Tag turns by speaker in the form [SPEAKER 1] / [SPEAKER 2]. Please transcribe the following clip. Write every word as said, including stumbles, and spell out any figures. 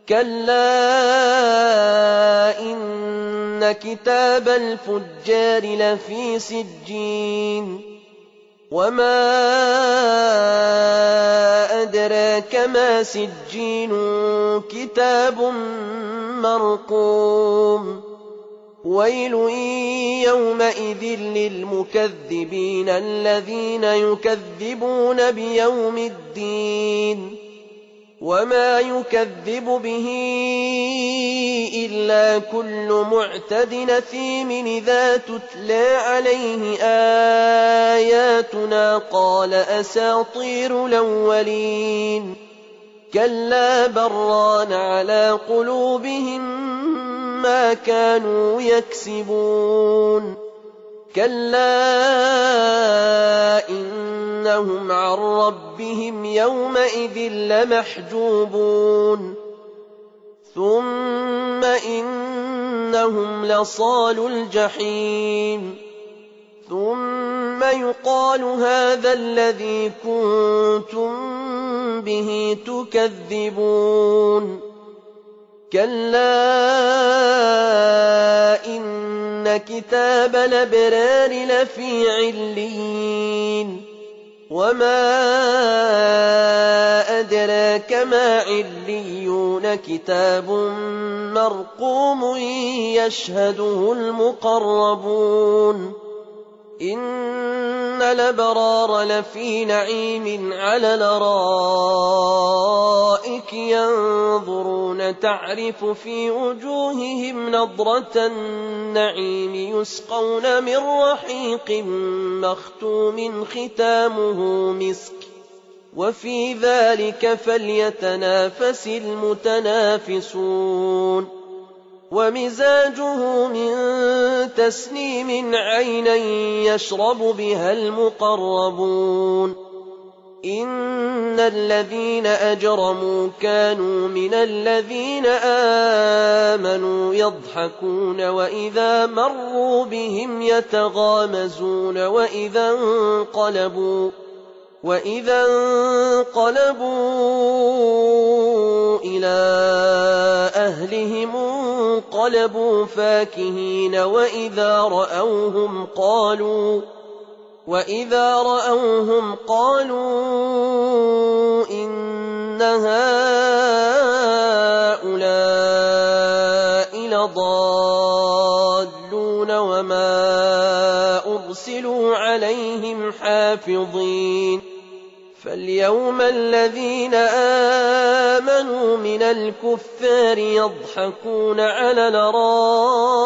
[SPEAKER 1] كَلَّا إِنَّ كِتَابَ الْفُجَّارِ لَفِي سِجِّينٍ وَمَا أَدْرَاكَ مَا سِجِّينٌ كِتَابٌ مَّرْقُومٌ وَيْلٌ يَوْمَئِذٍ لِّلْمُكَذِّبِينَ الَّذِينَ يُكَذِّبُونَ بِيَوْمِ الدِّينِ وَمَا يُكَذِّبُ بِهِ إِلَّا كُلُّ مُعْتَدٍ أَثِيمٍ إِذَا تُتْلَىٰ عَلَيْهِ آيَاتُنَا قَالَ أَسَاطِيرُ الْأَوَّلِينَ كَلَّا بَل رَّانَ عَلَىٰ قُلُوبِهِم مَّا كَانُوا يَكْسِبُونَ كَلَّا إِنَّهُمْ عَن رَّبِّهِمْ يَوْمَئِذٍ لَّمَحْجُوبُونَ ثُمَّ إِنَّهُمْ لَصَالُو الْجَحِيمِ ثُمَّ يُقَالُ هَٰذَا الَّذِي كُنتُم بِهِ تُكَذِّبُونَ كَلَّا إِنَّ كِتَابَ الْأَبْرَارِ لَفِي عِلِّيِّينَ وَمَا أَدْرَاكَ مَا عِلِّيُّونَ كِتَابٌ مَّرْقُومٌ يَشْهَدُهُ الْمُقَرَّبُونَ إِنَّ الْأَبْرَارَ لَفِي نَعِيمٍ عَلَى الْأَرَائِكِ يَنظُرُونَ تَعْرِفُ فِي وُجُوهِهِمْ نَضْرَةَ النَّعِيمِ يُسْقَوْنَ مِن رَّحِيقٍ مَّخْتُومٍ خِتَامُهُ مِسْكٌ وَفِي ذَلِكَ فَلْيَتَنَافَسِ الْمُتَنَافِسُونَ وَمِزَاجُهُ مِن تَسْنِيمٍ عَيْنًا يَشْرَبُ بِهَا الْمُقَرَّبُونَ إِنَّ الَّذِينَ أَجْرَمُوا كَانُوا مِنَ الَّذِينَ آمَنُوا يَضْحَكُونَ وَإِذَا مَرُّوا بِهِمْ يَتَغَامَزُونَ وَإِذَا انقَلَبُوا وَإِذَا انقَلَبُوا إِلَىٰ أَهْلِهِمُ انقَلَبُوا فَاكِهِينَ وَإِذَا رَأَوْهُمْ قَالُوا وَإِذَا رَأَوْهُمْ قَالُوا إِنَّ هَٰؤُلَاءِ لَضَالُّونَ وَمَا أُرْسِلُوا عَلَيْهِمْ حَافِظِينَ فَالْيَوْمَ الَّذِينَ آمَنُوا مِنَ الْكُفَّارِ يَضْحَكُونَ عَلَى الْأَرَائِكِ